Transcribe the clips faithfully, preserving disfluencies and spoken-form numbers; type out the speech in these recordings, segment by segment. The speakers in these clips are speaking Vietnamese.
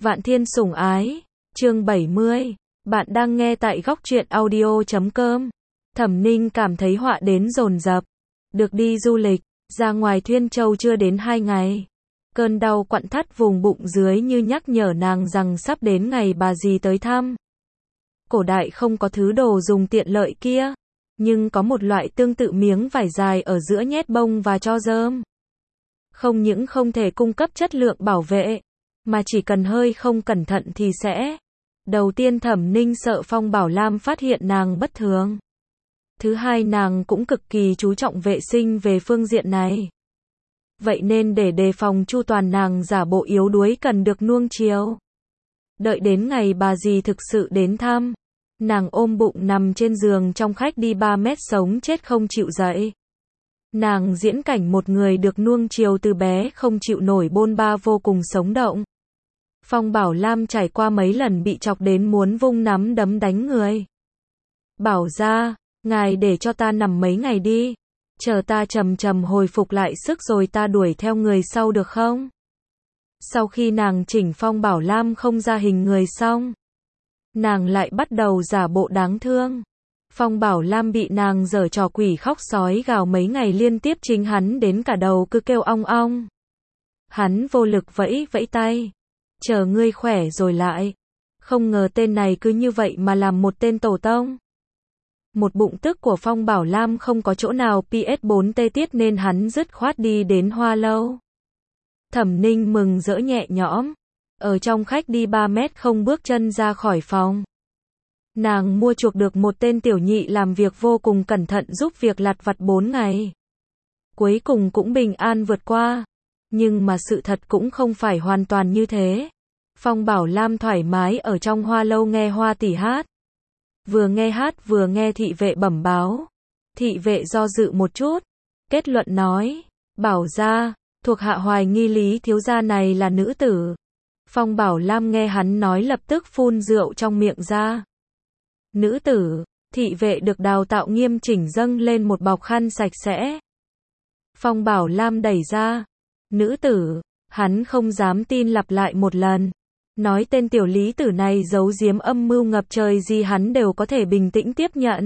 Vạn Thiên sủng ái, chương bảy mươi. Bạn đang nghe tại góc truyện audio chấm com. Thẩm Ninh cảm thấy họa đến dồn dập. Được đi du lịch, ra ngoài Thuyên Châu chưa đến hai ngày. Cơn đau quặn thắt vùng bụng dưới như nhắc nhở nàng rằng sắp đến ngày bà dì tới thăm. Cổ đại không có thứ đồ dùng tiện lợi kia, nhưng có một loại tương tự miếng vải dài ở giữa nhét bông và cho rơm. Không những không thể cung cấp chất lượng bảo vệ, mà chỉ cần hơi không cẩn thận thì sẽ. Đầu tiên Thẩm Ninh sợ Phong Bảo Lam phát hiện nàng bất thường. Thứ hai nàng cũng cực kỳ chú trọng vệ sinh về phương diện này. Vậy nên để đề phòng chu toàn nàng giả bộ yếu đuối cần được nuông chiều. Đợi đến ngày bà dì thực sự đến thăm, nàng ôm bụng nằm trên giường trong khách đi ba mét sống chết không chịu dậy. Nàng diễn cảnh một người được nuông chiều từ bé không chịu nổi bôn ba vô cùng sống động. Phong Bảo Lam trải qua mấy lần bị chọc đến muốn vung nắm đấm đánh người. Bảo ra, ngài để cho ta nằm mấy ngày đi. Chờ ta chầm chầm hồi phục lại sức rồi ta đuổi theo người sau được không? Sau khi nàng chỉnh Phong Bảo Lam không ra hình người xong, nàng lại bắt đầu giả bộ đáng thương. Phong Bảo Lam bị nàng giở trò quỷ khóc sói gào mấy ngày liên tiếp chính hắn đến cả đầu cứ kêu ong ong. Hắn vô lực vẫy vẫy tay. Chờ ngươi khỏe rồi lại. Không ngờ tên này cứ như vậy mà làm một tên tổ tông. Một bụng tức của Phong Bảo Lam không có chỗ nào pê ét bốn tê tiết nên hắn dứt khoát đi đến Hoa Lâu. Thẩm Ninh mừng rỡ nhẹ nhõm. Ở trong khách đi ba mét không bước chân ra khỏi phòng. Nàng mua chuộc được một tên tiểu nhị làm việc vô cùng cẩn thận giúp việc lặt vặt bốn ngày. Cuối cùng cũng bình an vượt qua. Nhưng mà sự thật cũng không phải hoàn toàn như thế. Phong Bảo Lam thoải mái ở trong Hoa Lâu nghe Hoa tỷ hát. Vừa nghe hát vừa nghe thị vệ bẩm báo. Thị vệ do dự một chút. Kết luận nói. Bảo ra, thuộc hạ hoài nghi Lý thiếu gia này là nữ tử. Phong Bảo Lam nghe hắn nói lập tức phun rượu trong miệng ra. Nữ tử, thị vệ được đào tạo nghiêm chỉnh dâng lên một bọc khăn sạch sẽ. Phong Bảo Lam đẩy ra. Nữ tử, hắn không dám tin lặp lại một lần. Nói tên tiểu lý tử này giấu giếm âm mưu ngập trời gì hắn đều có thể bình tĩnh tiếp nhận.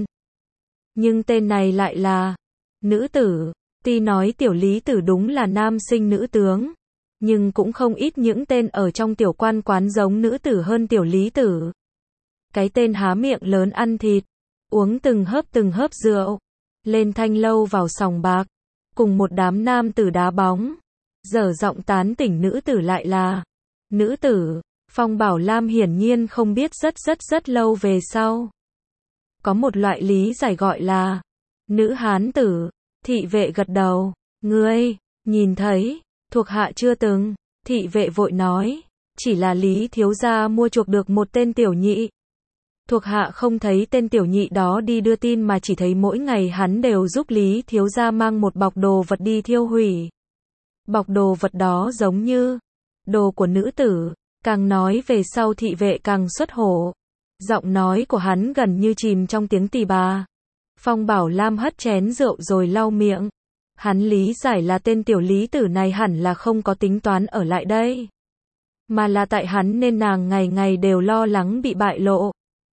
Nhưng tên này lại là nữ tử. Tuy nói tiểu lý tử đúng là nam sinh nữ tướng, nhưng cũng không ít những tên ở trong tiểu quan quán giống nữ tử hơn tiểu lý tử. Cái tên há miệng lớn ăn thịt, uống từng hớp từng hớp rượu, lên thanh lâu vào sòng bạc, cùng một đám nam tử đá bóng, dở giọng tán tỉnh nữ tử lại là nữ tử. Phong Bảo Lam hiển nhiên không biết rất rất rất lâu về sau. Có một loại lý giải gọi là nữ hán tử. Thị vệ gật đầu. Ngươi, nhìn thấy, thuộc hạ chưa từng. Thị vệ vội nói, chỉ là Lý thiếu gia mua chuộc được một tên tiểu nhị. Thuộc hạ không thấy tên tiểu nhị đó đi đưa tin mà chỉ thấy mỗi ngày hắn đều giúp Lý thiếu gia mang một bọc đồ vật đi thiêu hủy. Bọc đồ vật đó giống như đồ của nữ tử. Càng nói về sau thị vệ càng xuất hổ. Giọng nói của hắn gần như chìm trong tiếng tì bà. Phong Bảo Lam hất chén rượu rồi lau miệng. Hắn lý giải là tên tiểu lý tử này hẳn là không có tính toán ở lại đây. Mà là tại hắn nên nàng ngày ngày đều lo lắng bị bại lộ.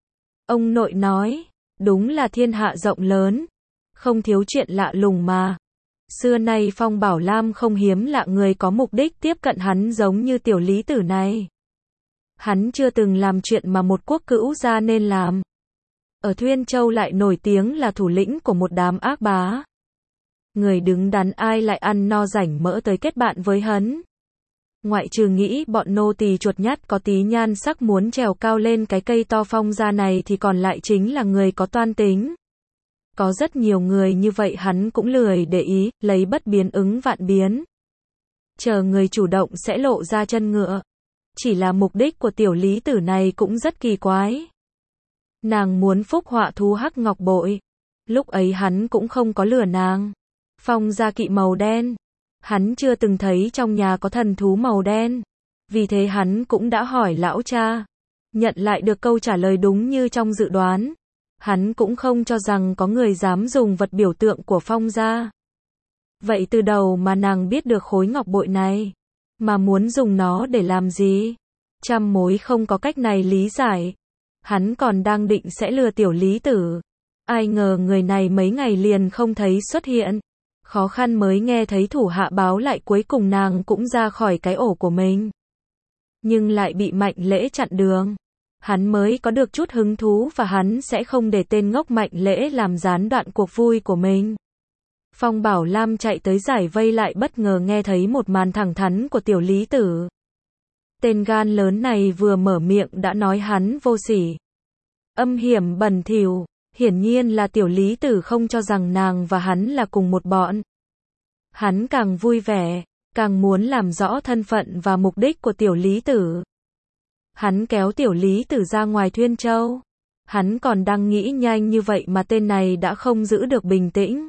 Ông nội nói, đúng là thiên hạ rộng lớn. Không thiếu chuyện lạ lùng mà. Xưa nay Phong Bảo Lam không hiếm lạ người có mục đích tiếp cận hắn giống như tiểu lý tử này. Hắn chưa từng làm chuyện mà một quốc cữu gia nên làm. Ở Thuyên Châu lại nổi tiếng là thủ lĩnh của một đám ác bá. Người đứng đắn ai lại ăn no rảnh mỡ tới kết bạn với hắn. Ngoại trừ nghĩ bọn nô tỳ chuột nhắt có tí nhan sắc muốn trèo cao lên cái cây to Phong gia này thì còn lại chính là người có toan tính. Có rất nhiều người như vậy hắn cũng lười để ý, lấy bất biến ứng vạn biến. Chờ người chủ động sẽ lộ ra chân ngựa. Chỉ là mục đích của tiểu lý tử này cũng rất kỳ quái. Nàng muốn phúc họa thú hắc ngọc bội. Lúc ấy hắn cũng không có lừa nàng. Phong gia kỵ màu đen. Hắn chưa từng thấy trong nhà có thần thú màu đen. Vì thế hắn cũng đã hỏi lão cha. Nhận lại được câu trả lời đúng như trong dự đoán. Hắn cũng không cho rằng có người dám dùng vật biểu tượng của Phong gia. Vậy từ đầu mà nàng biết được khối ngọc bội này. Mà muốn dùng nó để làm gì? Trăm mối không có cách này lý giải. Hắn còn đang định sẽ lừa tiểu Lý Tử. Ai ngờ người này mấy ngày liền không thấy xuất hiện. Khó khăn mới nghe thấy thủ hạ báo lại cuối cùng nàng cũng ra khỏi cái ổ của mình. Nhưng lại bị Mạnh Lễ chặn đường. Hắn mới có được chút hứng thú và hắn sẽ không để tên ngốc Mạnh Lễ làm gián đoạn cuộc vui của mình. Phong Bảo Lam chạy tới giải vây lại bất ngờ nghe thấy một màn thẳng thắn của tiểu Lý Tử. Tên gan lớn này vừa mở miệng đã nói hắn vô sỉ, âm hiểm bẩn thỉu. Hiển nhiên là tiểu Lý Tử không cho rằng nàng và hắn là cùng một bọn. Hắn càng vui vẻ, càng muốn làm rõ thân phận và mục đích của tiểu Lý Tử. Hắn kéo tiểu Lý Tử ra ngoài Thuyên Châu. Hắn còn đang nghĩ nhanh như vậy mà tên này đã không giữ được bình tĩnh.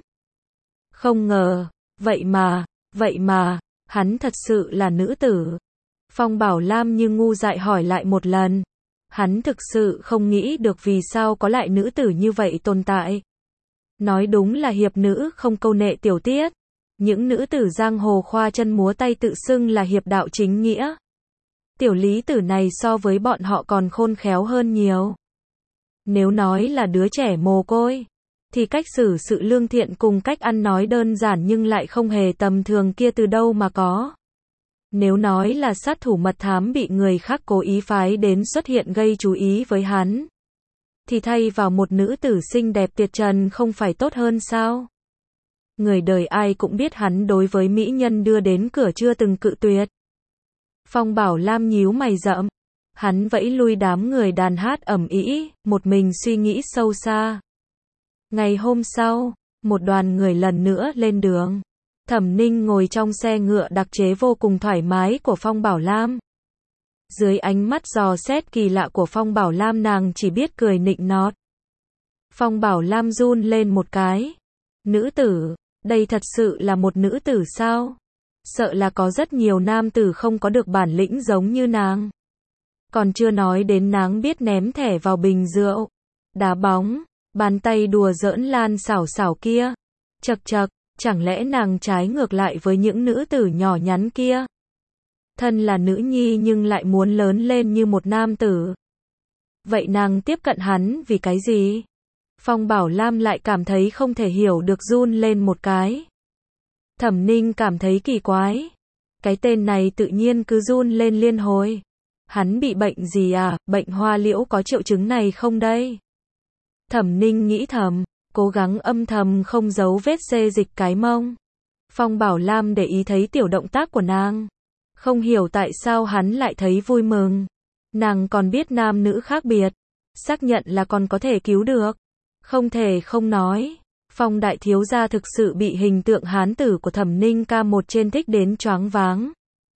Không ngờ, vậy mà, vậy mà, hắn thật sự là nữ tử. Phong Bảo Lam như ngu dại hỏi lại một lần. Hắn thực sự không nghĩ được vì sao có lại nữ tử như vậy tồn tại. Nói đúng là hiệp nữ không câu nệ tiểu tiết. Những nữ tử giang hồ khoa chân múa tay tự xưng là hiệp đạo chính nghĩa. Tiểu Lý Tử này so với bọn họ còn khôn khéo hơn nhiều. Nếu nói là đứa trẻ mồ côi, thì cách xử sự lương thiện cùng cách ăn nói đơn giản nhưng lại không hề tầm thường kia từ đâu mà có. Nếu nói là sát thủ mật thám bị người khác cố ý phái đến xuất hiện gây chú ý với hắn, thì thay vào một nữ tử xinh đẹp tuyệt trần không phải tốt hơn sao? Người đời ai cũng biết hắn đối với mỹ nhân đưa đến cửa chưa từng cự tuyệt. Phong Bảo Lam nhíu mày rậm. Hắn vẫy lui đám người đàn hát ầm ĩ, một mình suy nghĩ sâu xa. Ngày hôm sau, một đoàn người lần nữa lên đường. Thẩm Ninh ngồi trong xe ngựa đặc chế vô cùng thoải mái của Phong Bảo Lam. Dưới ánh mắt dò xét kỳ lạ của Phong Bảo Lam nàng chỉ biết cười nịnh nọt. Phong Bảo Lam run lên một cái. Nữ tử, đây thật sự là một nữ tử sao? Sợ là có rất nhiều nam tử không có được bản lĩnh giống như nàng. Còn chưa nói đến nàng biết ném thẻ vào bình rượu, đá bóng, bàn tay đùa giỡn lan xảo xảo kia. Chậc chậc, chẳng lẽ nàng trái ngược lại với những nữ tử nhỏ nhắn kia? Thân là nữ nhi nhưng lại muốn lớn lên như một nam tử. Vậy nàng tiếp cận hắn vì cái gì? Phong Bảo Lam lại cảm thấy không thể hiểu được run lên một cái. Thẩm Ninh cảm thấy kỳ quái. Cái tên này tự nhiên cứ run lên liên hồi. Hắn bị bệnh gì à, bệnh hoa liễu có triệu chứng này không đây? Thẩm Ninh nghĩ thầm, cố gắng âm thầm không giấu vết xê dịch cái mông. Phong Bảo Lam để ý thấy tiểu động tác của nàng. Không hiểu tại sao hắn lại thấy vui mừng. Nàng còn biết nam nữ khác biệt. Xác nhận là còn có thể cứu được. Không thể không nói. Phong đại thiếu gia thực sự bị hình tượng hán tử của Thẩm Ninh ca một trên thích đến choáng váng.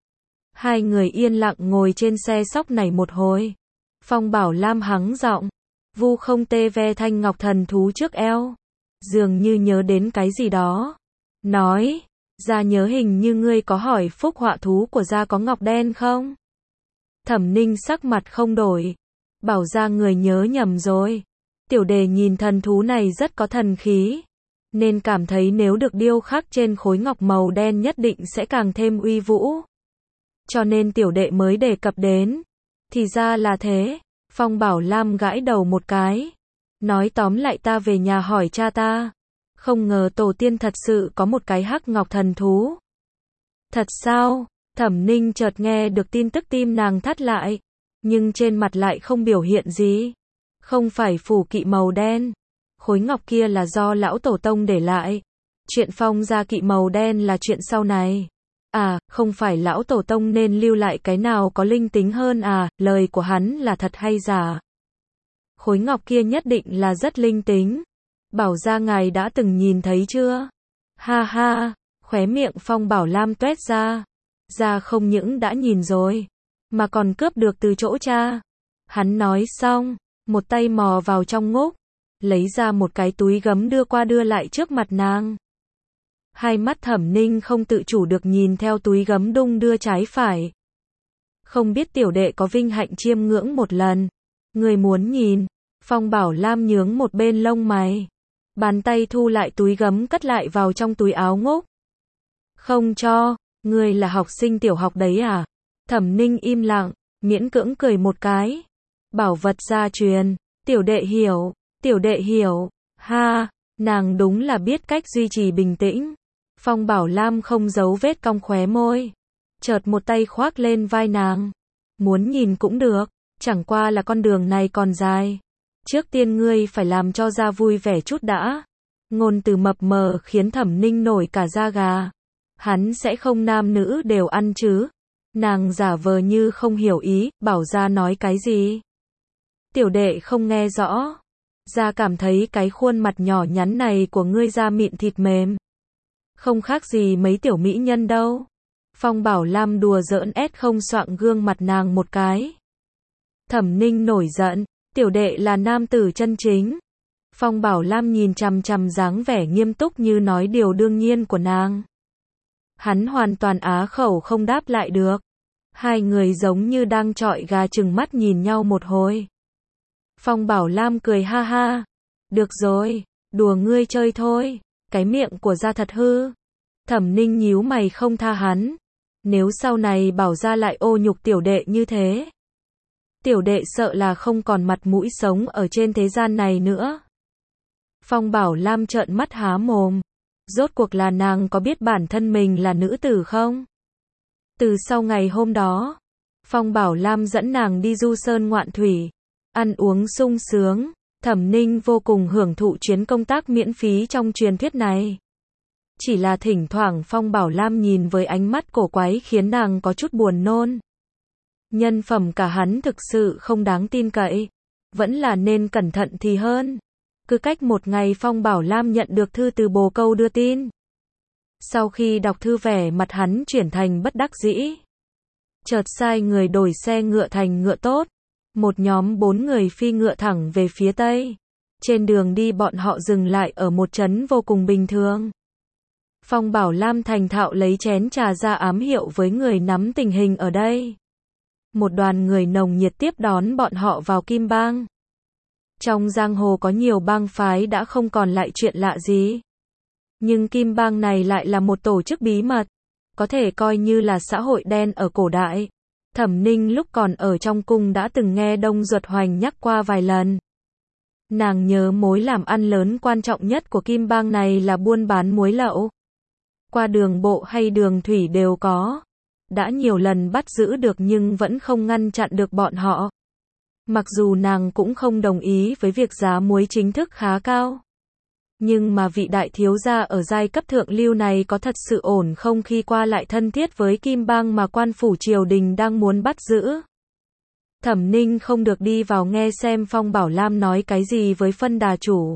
Hai người yên lặng ngồi trên xe sóc này một hồi. Phong Bảo Lam hắng giọng. Vu không tê ve thanh ngọc thần thú trước eo. Dường như nhớ đến cái gì đó. Nói, gia nhớ hình như ngươi có hỏi phúc họa thú của gia có ngọc đen không? Thẩm Ninh sắc mặt không đổi. Bảo ra người nhớ nhầm rồi. Tiểu đề nhìn thần thú này rất có thần khí. Nên cảm thấy nếu được điêu khắc trên khối ngọc màu đen nhất định sẽ càng thêm uy vũ. Cho nên tiểu đệ mới đề cập đến. Thì ra là thế. Phong Bảo Lam gãi đầu một cái. Nói tóm lại ta về nhà hỏi cha ta. Không ngờ tổ tiên thật sự có một cái hắc ngọc thần thú. Thật sao? Thẩm Ninh chợt nghe được tin tức tim nàng thắt lại. Nhưng trên mặt lại không biểu hiện gì. Không phải phủ kỵ màu đen. Khối ngọc kia là do lão tổ tông để lại. Chuyện Phong gia kỵ màu đen là chuyện sau này. À, không phải lão tổ tông nên lưu lại cái nào có linh tính hơn à, lời của hắn là thật hay giả? Khối ngọc kia nhất định là rất linh tính. Bảo ra ngài đã từng nhìn thấy chưa? Ha ha, khóe miệng Phong Bảo Lam tuét ra. Ra không những đã nhìn rồi, mà còn cướp được từ chỗ cha. Hắn nói xong, một tay mò vào trong ngúc, lấy ra một cái túi gấm đưa qua đưa lại trước mặt nàng. Hai mắt Thẩm Ninh không tự chủ được nhìn theo túi gấm đung đưa trái phải. Không biết tiểu đệ có vinh hạnh chiêm ngưỡng một lần. Người muốn nhìn. Phong Bảo Lam nhướng một bên lông mày. Bàn tay thu lại túi gấm cất lại vào trong túi áo ngúc. Không cho, người là học sinh tiểu học đấy à? Thẩm Ninh im lặng. miễn cưỡng cười một cái. Bảo vật gia truyền, tiểu đệ hiểu, tiểu đệ hiểu, ha, nàng đúng là biết cách duy trì bình tĩnh. Phong Bảo Lam không giấu vết cong khóe môi, chợt một tay khoác lên vai nàng. Muốn nhìn cũng được, chẳng qua là con đường này còn dài. Trước tiên ngươi phải làm cho ra vui vẻ chút đã. Ngôn từ mập mờ khiến Thẩm Ninh nổi cả da gà. Hắn sẽ không nam nữ đều ăn chứ? Nàng giả vờ như không hiểu ý, bảo ra nói cái gì? Tiểu đệ không nghe rõ. Ra cảm thấy cái khuôn mặt nhỏ nhắn này của ngươi da mịn thịt mềm. Không khác gì mấy tiểu mỹ nhân đâu. Phong Bảo Lam đùa giỡn ép không xoạng gương mặt nàng một cái. Thẩm Ninh nổi giận, tiểu đệ là nam tử chân chính. Phong Bảo Lam nhìn chằm chằm dáng vẻ nghiêm túc như nói điều đương nhiên của nàng. Hắn hoàn toàn á khẩu không đáp lại được. Hai người giống như đang trọi gà chừng mắt nhìn nhau một hồi. Phong Bảo Lam cười ha ha. Được rồi, đùa ngươi chơi thôi. Cái miệng của Gia thật hư. Thẩm Ninh nhíu mày không tha hắn. Nếu sau này bảo ra lại ô nhục tiểu đệ như thế, tiểu đệ sợ là không còn mặt mũi sống ở trên thế gian này nữa. Phong Bảo Lam trợn mắt há mồm. Rốt cuộc là nàng có biết bản thân mình là nữ tử không? Từ sau ngày hôm đó, Phong Bảo Lam dẫn nàng đi du sơn ngoạn thủy, ăn uống sung sướng. Thẩm Ninh vô cùng hưởng thụ chuyến công tác miễn phí trong truyền thuyết này. Chỉ là thỉnh thoảng Phong Bảo Lam nhìn với ánh mắt cổ quái khiến nàng có chút buồn nôn. Nhân phẩm cả hắn thực sự không đáng tin cậy. Vẫn là nên cẩn thận thì hơn. Cứ cách một ngày Phong Bảo Lam nhận được thư từ bồ câu đưa tin. Sau khi đọc thư vẻ mặt hắn chuyển thành bất đắc dĩ. Chợt sai người đổi xe ngựa thành ngựa tốt. Một nhóm bốn người phi ngựa thẳng về phía tây. Trên đường đi bọn họ dừng lại ở một trấn vô cùng bình thường. Phong Bảo Lam thành thạo lấy chén trà ra ám hiệu với người nắm tình hình ở đây. Một đoàn người nồng nhiệt tiếp đón bọn họ vào Kim Bang. Trong giang hồ có nhiều bang phái đã không còn lại chuyện lạ gì. Nhưng Kim Bang này lại là một tổ chức bí mật. Có thể coi như là xã hội đen ở cổ đại. Thẩm Ninh lúc còn ở trong cung đã từng nghe Đông Duật Hoành nhắc qua vài lần. Nàng nhớ mối làm ăn lớn quan trọng nhất của Kim Bang này là buôn bán muối lậu. Qua đường bộ hay đường thủy đều có. Đã nhiều lần bắt giữ được nhưng vẫn không ngăn chặn được bọn họ. Mặc dù nàng cũng không đồng ý với việc giá muối chính thức khá cao. Nhưng mà vị đại thiếu gia ở giai cấp thượng lưu này có thật sự ổn không khi qua lại thân thiết với Kim Bang mà quan phủ triều đình đang muốn bắt giữ. Thẩm Ninh không được đi vào nghe xem Phong Bảo Lam nói cái gì với phân đà chủ.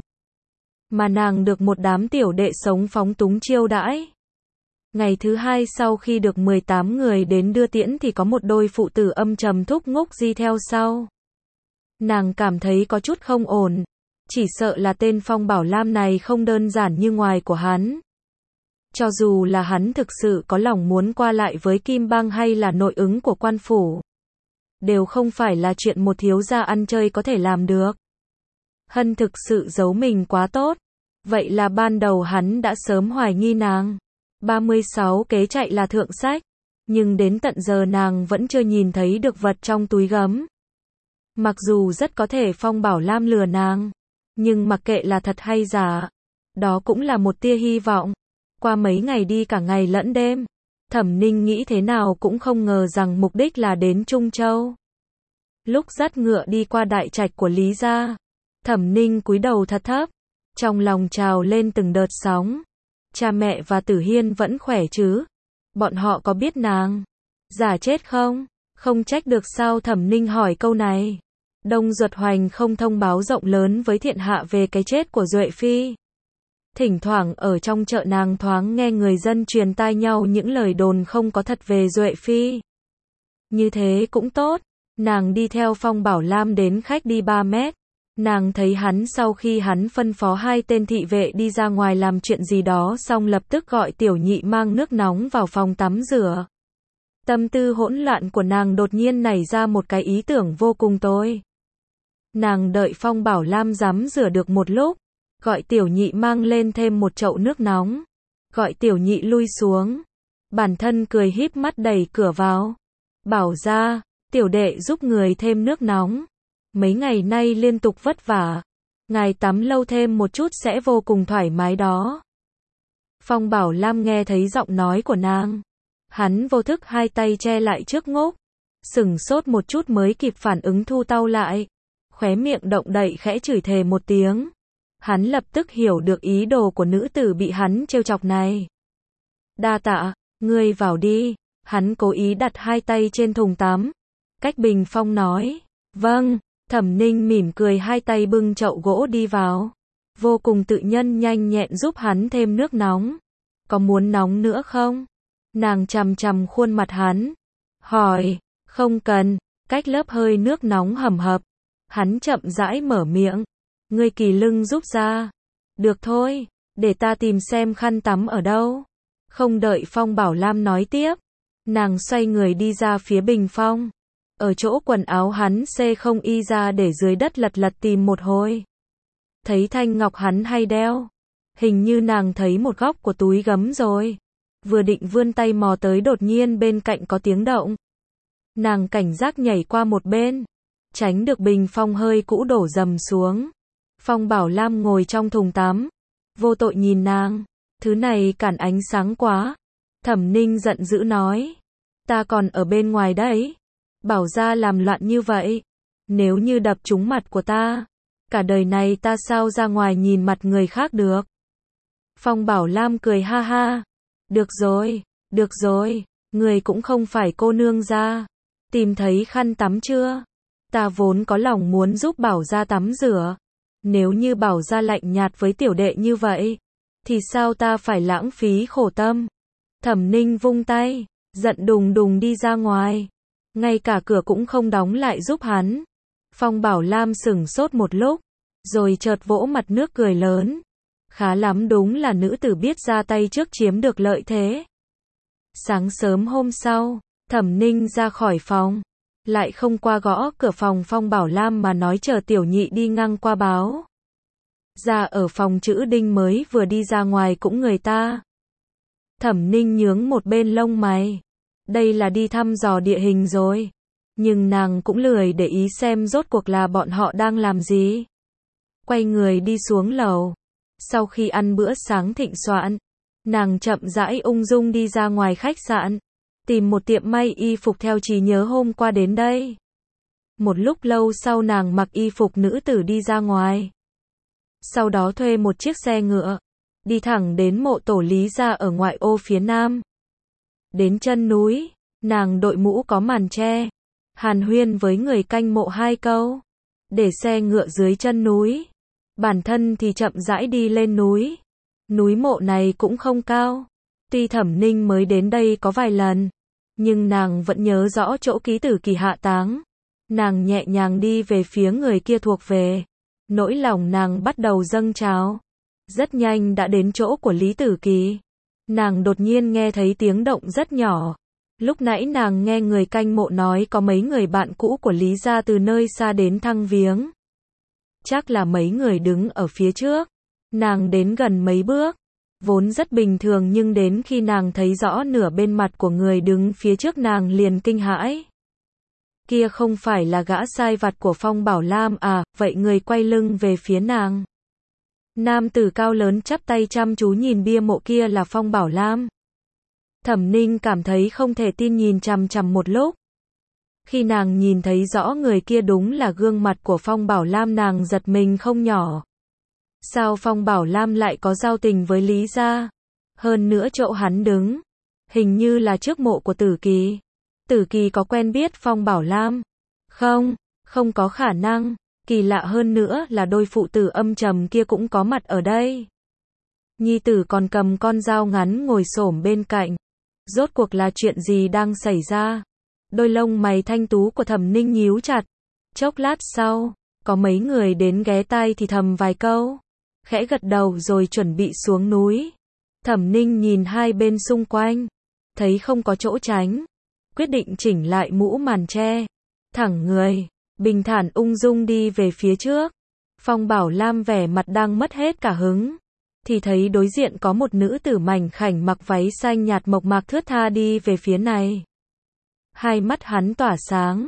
Mà nàng được một đám tiểu đệ sống phóng túng chiêu đãi. Ngày thứ hai sau khi được mười tám người đến đưa tiễn thì có một đôi phụ tử âm trầm thúc ngúc đi theo sau. Nàng cảm thấy có chút không ổn. Chỉ sợ là tên Phong Bảo Lam này không đơn giản như ngoài của hắn. Cho dù là hắn thực sự có lòng muốn qua lại với Kim Bang hay là nội ứng của quan phủ, đều không phải là chuyện một thiếu gia ăn chơi có thể làm được. Hân thực sự giấu mình quá tốt. Vậy là ban đầu hắn đã sớm hoài nghi nàng. ba mươi sáu kế chạy là thượng sách. Nhưng đến tận giờ nàng vẫn chưa nhìn thấy được vật trong túi gấm. Mặc dù rất có thể Phong Bảo Lam lừa nàng. Nhưng mặc kệ là thật hay giả, đó cũng là một tia hy vọng. Qua mấy ngày đi cả ngày lẫn đêm, Thẩm Ninh nghĩ thế nào cũng không ngờ rằng mục đích là đến Trung Châu. Lúc dắt ngựa đi qua đại trạch của Lý gia, Thẩm Ninh cúi đầu thật thấp, trong lòng trào lên từng đợt sóng. Cha mẹ và Tử Hiên vẫn khỏe chứ? Bọn họ có biết nàng giả chết không? Không trách được sao Thẩm Ninh hỏi câu này. Đông Duật Hoành không thông báo rộng lớn với thiên hạ về cái chết của Duệ Phi. Thỉnh thoảng ở trong chợ nàng thoáng nghe người dân truyền tai nhau những lời đồn không có thật về Duệ Phi. Như thế cũng tốt. Nàng đi theo Phong Bảo Lam đến khách đi ba mét. Nàng thấy hắn sau khi hắn phân phó hai tên thị vệ đi ra ngoài làm chuyện gì đó xong lập tức gọi Tiểu Nhị mang nước nóng vào phòng tắm rửa. Tâm tư hỗn loạn của nàng đột nhiên nảy ra một cái ý tưởng vô cùng tồi. Nàng đợi Phong Bảo Lam rắm rửa được một lúc, gọi Tiểu Nhị mang lên thêm một chậu nước nóng, gọi Tiểu Nhị lui xuống, bản thân cười híp mắt đẩy cửa vào, bảo ra, Tiểu đệ giúp người thêm nước nóng. Mấy ngày nay liên tục vất vả. Ngài tắm lâu thêm một chút sẽ vô cùng thoải mái đó. Phong Bảo Lam nghe thấy giọng nói của nàng. Hắn vô thức hai tay che lại trước ngốc. Sửng sốt một chút mới kịp phản ứng thu tau lại. Khóe miệng động đậy khẽ chửi thề một tiếng. Hắn lập tức hiểu được ý đồ của nữ tử bị hắn trêu chọc này. Đa tạ, ngươi vào đi. Hắn cố ý đặt hai tay trên thùng tắm. Cách bình phong nói. Vâng, Thẩm Ninh mỉm cười hai tay bưng chậu gỗ đi vào. Vô cùng tự nhiên nhanh nhẹn giúp hắn thêm nước nóng. Có muốn nóng nữa không? Nàng chằm chằm khuôn mặt hắn. Hỏi, không cần, cách lớp hơi nước nóng hầm hập. Hắn chậm rãi mở miệng. Ngươi kỳ lưng giúp ra. Được thôi, để ta tìm xem khăn tắm ở đâu. Không đợi Phong Bảo Lam nói tiếp. Nàng xoay người đi ra phía bình phong. Ở chỗ quần áo hắn xê không y ra để dưới đất lật lật tìm một hồi. Thấy thanh ngọc hắn hay đeo. Hình như nàng thấy một góc của túi gấm rồi. Vừa định vươn tay mò tới đột nhiên bên cạnh có tiếng động. Nàng cảnh giác nhảy qua một bên. Tránh được bình phong hơi cũ đổ dầm xuống. Phong Bảo Lam ngồi trong thùng tắm. Vô tội nhìn nàng. Thứ này cản ánh sáng quá. Thẩm Ninh giận dữ nói. Ta còn ở bên ngoài đấy. Bảo ra làm loạn như vậy. Nếu như đập trúng mặt của ta. Cả đời này ta sao ra ngoài nhìn mặt người khác được. Phong Bảo Lam cười ha ha. Được rồi, được rồi. Người cũng không phải cô nương gia. Tìm thấy khăn tắm chưa? Ta vốn có lòng muốn giúp Bảo gia tắm rửa. Nếu như Bảo gia lạnh nhạt với tiểu đệ như vậy. Thì sao ta phải lãng phí khổ tâm. Thẩm Ninh vung tay. Giận đùng đùng đi ra ngoài. Ngay cả cửa cũng không đóng lại giúp hắn. Phong Bảo Lam sửng sốt một lúc. Rồi chợt vỗ mặt nước cười lớn. Khá lắm, đúng là nữ tử biết ra tay trước chiếm được lợi thế. Sáng sớm hôm sau, Thẩm Ninh ra khỏi phòng. Lại không qua gõ cửa phòng Phong Bảo Lam mà nói chờ tiểu nhị đi ngang qua báo. Ra ở phòng chữ Đinh mới vừa đi ra ngoài cũng người ta. Thẩm Ninh nhướng một bên lông mày. Đây là đi thăm dò địa hình rồi. Nhưng nàng cũng lười để ý xem rốt cuộc là bọn họ đang làm gì. Quay người đi xuống lầu. Sau khi ăn bữa sáng thịnh soạn, nàng chậm rãi ung dung đi ra ngoài khách sạn. Tìm một tiệm may y phục theo trí nhớ hôm qua đến đây. Một lúc lâu sau nàng mặc y phục nữ tử đi ra ngoài. Sau đó thuê một chiếc xe ngựa. Đi thẳng đến mộ tổ Lý gia ở ngoại ô phía nam. Đến chân núi, nàng đội mũ có màn che. Hàn huyên với người canh mộ hai câu. Để xe ngựa dưới chân núi. Bản thân thì chậm rãi đi lên núi. Núi mộ này cũng không cao. Tuy Thẩm Ninh mới đến đây có vài lần. Nhưng nàng vẫn nhớ rõ chỗ ký tử Kỳ hạ táng. Nàng nhẹ nhàng đi về phía người kia thuộc về. Nỗi lòng nàng bắt đầu dâng trào. Rất nhanh đã đến chỗ của Lý Tử Kỳ. Nàng đột nhiên nghe thấy tiếng động rất nhỏ. Lúc nãy nàng nghe người canh mộ nói có mấy người bạn cũ của Lý gia từ nơi xa đến thăm viếng. Chắc là mấy người đứng ở phía trước. Nàng đến gần mấy bước. Vốn rất bình thường nhưng đến khi nàng thấy rõ nửa bên mặt của người đứng phía trước nàng liền kinh hãi. Kia không phải là gã sai vặt của Phong Bảo Lam à, vậy người quay lưng về phía nàng. Nam tử cao lớn chắp tay chăm chú nhìn bia mộ kia là Phong Bảo Lam. Thẩm Ninh cảm thấy không thể tin nhìn chằm chằm một lúc. Khi nàng nhìn thấy rõ người kia đúng là gương mặt của Phong Bảo Lam nàng giật mình không nhỏ. Sao Phong Bảo Lam lại có giao tình với Lý gia? Hơn nữa chỗ hắn đứng. Hình như là trước mộ của Tử Kỳ. Tử Kỳ có quen biết Phong Bảo Lam? Không, không có khả năng. Kỳ lạ hơn nữa là đôi phụ tử âm trầm kia cũng có mặt ở đây. Nhi tử còn cầm con dao ngắn ngồi xổm bên cạnh. Rốt cuộc là chuyện gì đang xảy ra? Đôi lông mày thanh tú của Thẩm Ninh nhíu chặt. Chốc lát sau, có mấy người đến ghé tai thì thầm vài câu. Khẽ gật đầu rồi chuẩn bị xuống núi. Thẩm Ninh nhìn hai bên xung quanh. Thấy không có chỗ tránh. Quyết định chỉnh lại mũ màn che. Thẳng người. Bình thản ung dung đi về phía trước. Phong Bảo Lam vẻ mặt đang mất hết cả hứng. Thì thấy đối diện có một nữ tử mảnh khảnh mặc váy xanh nhạt mộc mạc thướt tha đi về phía này. Hai mắt hắn tỏa sáng.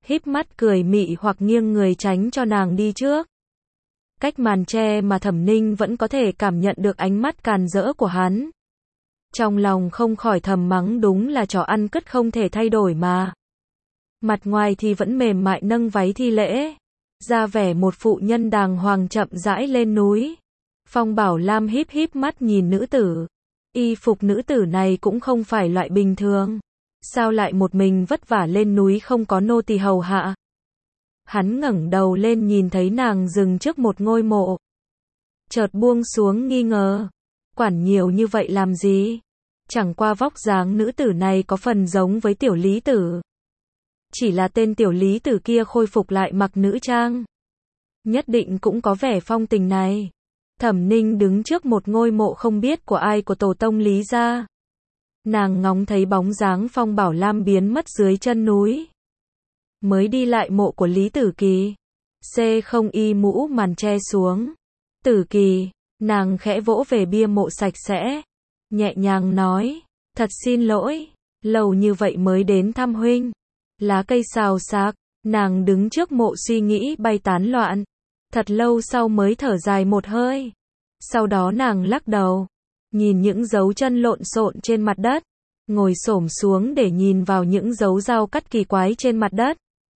híp mắt cười mị hoặc nghiêng người tránh cho nàng đi trước. Cách màn che mà Thẩm Ninh vẫn có thể cảm nhận được ánh mắt càn rỡ của hắn. Trong lòng không khỏi thầm mắng đúng là trò ăn cứt không thể thay đổi mà. Mặt ngoài thì vẫn mềm mại nâng váy thi lễ, ra vẻ một phụ nhân đàng hoàng chậm rãi lên núi. Phong Bảo Lam híp híp mắt nhìn nữ tử. Y phục nữ tử này cũng không phải loại bình thường. Sao lại một mình vất vả lên núi không có nô tỳ hầu hạ? Hắn ngẩng đầu lên nhìn thấy nàng dừng trước một ngôi mộ. Chợt buông xuống nghi ngờ. Quản nhiều như vậy làm gì? Chẳng qua vóc dáng nữ tử này có phần giống với tiểu lý tử. Chỉ là tên tiểu lý tử kia khôi phục lại mặc nữ trang. Nhất định cũng có vẻ phong tình này. Thẩm Ninh đứng trước một ngôi mộ không biết của ai của tổ tông Lý gia. Nàng ngóng thấy bóng dáng Phong Bảo Lam biến mất dưới chân núi. Mới đi lại mộ của Lý Tử Kỳ. C không y mũ màn che xuống. Tử Kỳ, nàng khẽ vỗ về bia mộ sạch sẽ. Nhẹ nhàng nói, thật xin lỗi, lâu như vậy mới đến thăm huynh. Lá cây xào xạc, nàng đứng trước mộ suy nghĩ bay tán loạn. Thật lâu sau mới thở dài một hơi. Sau đó nàng lắc đầu, nhìn những dấu chân lộn xộn trên mặt đất, ngồi xổm xuống để nhìn vào những dấu dao cắt kỳ quái trên mặt đất.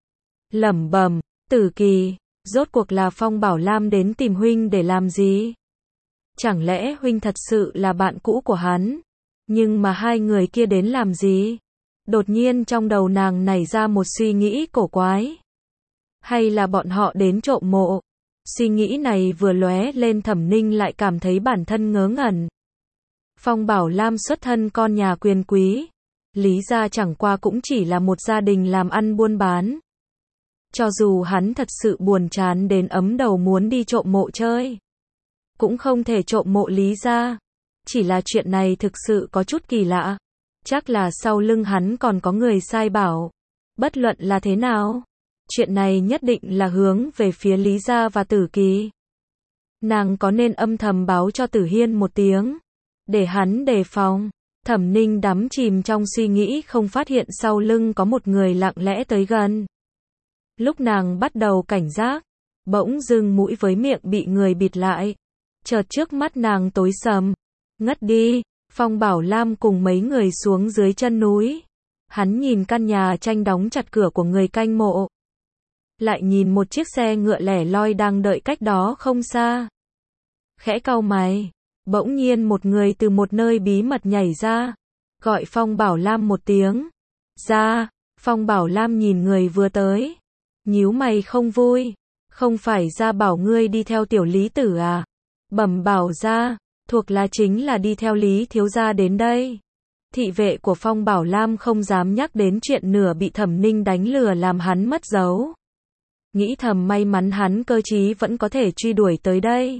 Lẩm bẩm, Tử Kỳ, rốt cuộc là Phong Bảo Lam đến tìm huynh để làm gì? Chẳng lẽ huynh thật sự là bạn cũ của hắn? Nhưng mà hai người kia đến làm gì? Đột nhiên trong đầu nàng nảy ra một suy nghĩ cổ quái. Hay là bọn họ đến trộm mộ? Suy nghĩ này vừa lóe lên, Thẩm Ninh lại cảm thấy bản thân ngớ ngẩn. Phong Bảo Lam xuất thân con nhà quyền quý. Lý gia chẳng qua cũng chỉ là một gia đình làm ăn buôn bán. Cho dù hắn thật sự buồn chán đến ấm đầu muốn đi trộm mộ chơi, cũng không thể trộm mộ Lý gia. Chỉ là chuyện này thực sự có chút kỳ lạ. Chắc là sau lưng hắn còn có người sai bảo. Bất luận là thế nào, chuyện này nhất định là hướng về phía Lý gia và Tử Kỳ. Nàng có nên âm thầm báo cho Tử Hiên một tiếng, để hắn đề phòng? Thẩm Ninh đắm chìm trong suy nghĩ không phát hiện sau lưng có một người lặng lẽ tới gần. Lúc nàng bắt đầu cảnh giác, bỗng dưng mũi với miệng bị người bịt lại. Chợt trước mắt nàng tối sầm, ngất đi. Phong Bảo Lam cùng mấy người xuống dưới chân núi. Hắn nhìn căn nhà tranh đóng chặt cửa của người canh mộ. Lại nhìn một chiếc xe ngựa lẻ loi đang đợi cách đó không xa. Khẽ cau mày, bỗng nhiên một người từ một nơi bí mật nhảy ra, gọi Phong Bảo Lam một tiếng. Ra, Phong Bảo Lam nhìn người vừa tới, nhíu mày không vui. Không phải ra bảo ngươi đi theo tiểu lý tử à? Bẩm bảo ra, thuộc là chính là đi theo Lý thiếu gia đến đây. Thị vệ của Phong Bảo Lam không dám nhắc đến chuyện nửa bị Thẩm Ninh đánh lừa làm hắn mất dấu. Nghĩ thầm may mắn hắn cơ trí vẫn có thể truy đuổi tới đây.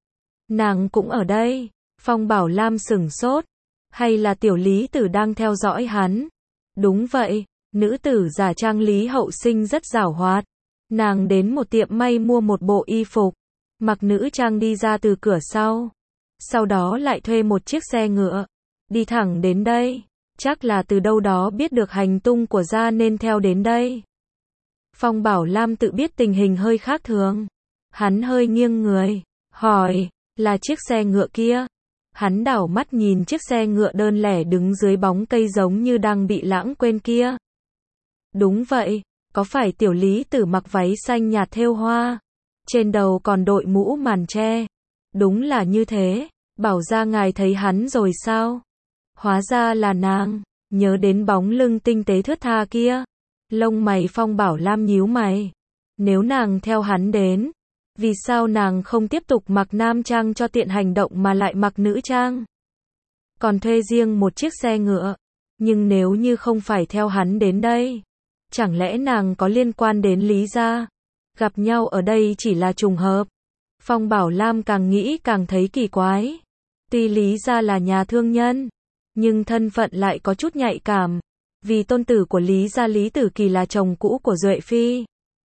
Nàng cũng ở đây. Phong Bảo Lam sửng sốt. Hay là tiểu lý tử đang theo dõi hắn? Đúng vậy, nữ tử giả trang Lý Hậu Sinh rất giảo hoạt. Nàng đến một tiệm may mua một bộ y phục, mặc nữ trang đi ra từ cửa sau. Sau đó lại thuê một chiếc xe ngựa, đi thẳng đến đây. Chắc là từ đâu đó biết được hành tung của gia nên theo đến đây. Phong Bảo Lam tự biết tình hình hơi khác thường. Hắn hơi nghiêng người, hỏi, là chiếc xe ngựa kia? Hắn đảo mắt nhìn chiếc xe ngựa đơn lẻ đứng dưới bóng cây giống như đang bị lãng quên kia. Đúng vậy, có phải tiểu lý tử mặc váy xanh nhạt thêu hoa, trên đầu còn đội mũ màn che? Đúng là như thế. Bảo ra ngài thấy hắn rồi sao? Hóa ra là nàng. Nhớ đến bóng lưng tinh tế thướt tha kia, lông mày Phong Bảo Lam nhíu mày. Nếu nàng theo hắn đến, vì sao nàng không tiếp tục mặc nam trang cho tiện hành động mà lại mặc nữ trang? Còn thuê riêng một chiếc xe ngựa. Nhưng nếu như không phải theo hắn đến đây, chẳng lẽ nàng có liên quan đến Lý gia? Gặp nhau ở đây chỉ là trùng hợp. Phong Bảo Lam càng nghĩ càng thấy kỳ quái. Tuy Lý gia là nhà thương nhân, nhưng thân phận lại có chút nhạy cảm. Vì tôn tử của Lý gia Lý Tử Kỳ là chồng cũ của Duệ Phi.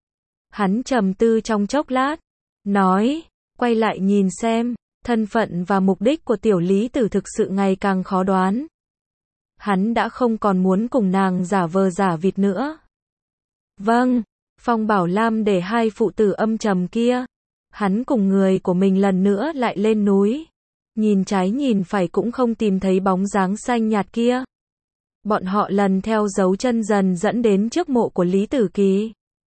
Hắn trầm tư trong chốc lát, nói, quay lại nhìn xem, thân phận và mục đích của tiểu Lý Tử thực sự ngày càng khó đoán. Hắn đã không còn muốn cùng nàng giả vờ giả vịt nữa. Vâng, Phong Bảo Lam để hai phụ tử âm trầm kia. Hắn cùng người của mình lần nữa lại lên núi. Nhìn trái nhìn phải cũng không tìm thấy bóng dáng xanh nhạt kia. Bọn họ lần theo dấu chân dần dẫn đến trước mộ của Lý Tử Kỳ.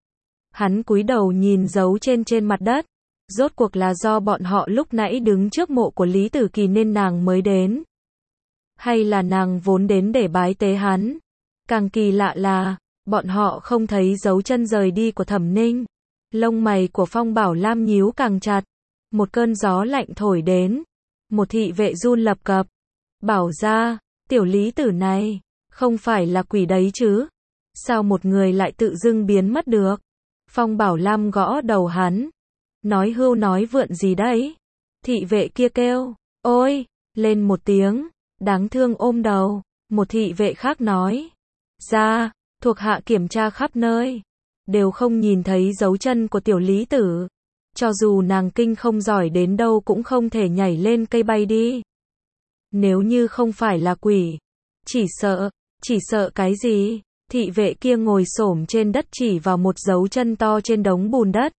Hắn cúi đầu nhìn dấu trên trên mặt đất. Rốt cuộc là do bọn họ lúc nãy đứng trước mộ của Lý Tử Kỳ nên nàng mới đến. Hay là nàng vốn đến để bái tế hắn. Càng kỳ lạ là, bọn họ không thấy dấu chân rời đi của Thẩm Ninh. Lông mày của Phong Bảo Lam nhíu càng chặt. Một cơn gió lạnh thổi đến. Một thị vệ run lập cập. Bảo ra, tiểu Lý Tử này, không phải là quỷ đấy chứ. Sao một người lại tự dưng biến mất được? Phong Bảo Lam gõ đầu hắn. Nói hưu nói vượn gì đấy? Thị vệ kia kêu, ôi, lên một tiếng, đáng thương ôm đầu. Một thị vệ khác nói, ra, thuộc hạ kiểm tra khắp nơi, đều không nhìn thấy dấu chân của tiểu Lý Tử. Cho dù nàng kinh không giỏi đến đâu cũng không thể nhảy lên cây bay đi. Nếu như không phải là quỷ, chỉ sợ, chỉ sợ cái gì? Thị vệ kia ngồi xổm trên đất chỉ vào một dấu chân to trên đống bùn đất.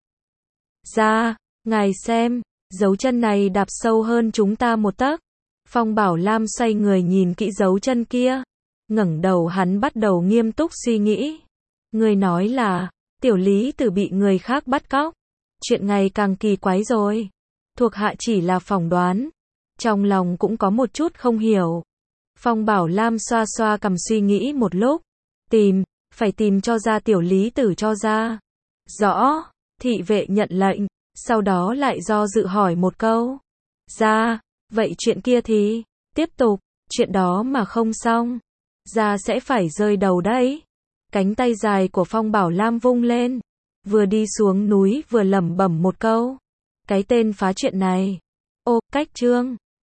Ra, ngài xem, dấu chân này đạp sâu hơn chúng ta một tấc. Phong Bảo Lam xoay người nhìn kỹ dấu chân kia. Ngẩng đầu hắn bắt đầu nghiêm túc suy nghĩ. Người nói là, tiểu Lý Tử bị người khác bắt cóc. Chuyện ngày càng kỳ quái rồi. Thuộc hạ chỉ là phỏng đoán. Trong lòng cũng có một chút không hiểu. Phong Bảo Lam xoa xoa cằm suy nghĩ một lúc. Tìm, phải tìm cho ra tiểu Lý Tử cho ra. Rõ, thị vệ nhận lệnh, sau đó lại do dự hỏi một câu. Ra, vậy chuyện kia thì, tiếp tục, chuyện đó mà không xong, ra sẽ phải rơi đầu đấy. Cánh tay dài của Phong Bảo Lam vung lên, vừa đi xuống núi vừa lẩm bẩm một câu. Cái tên phá chuyện này. Ô, cách chương.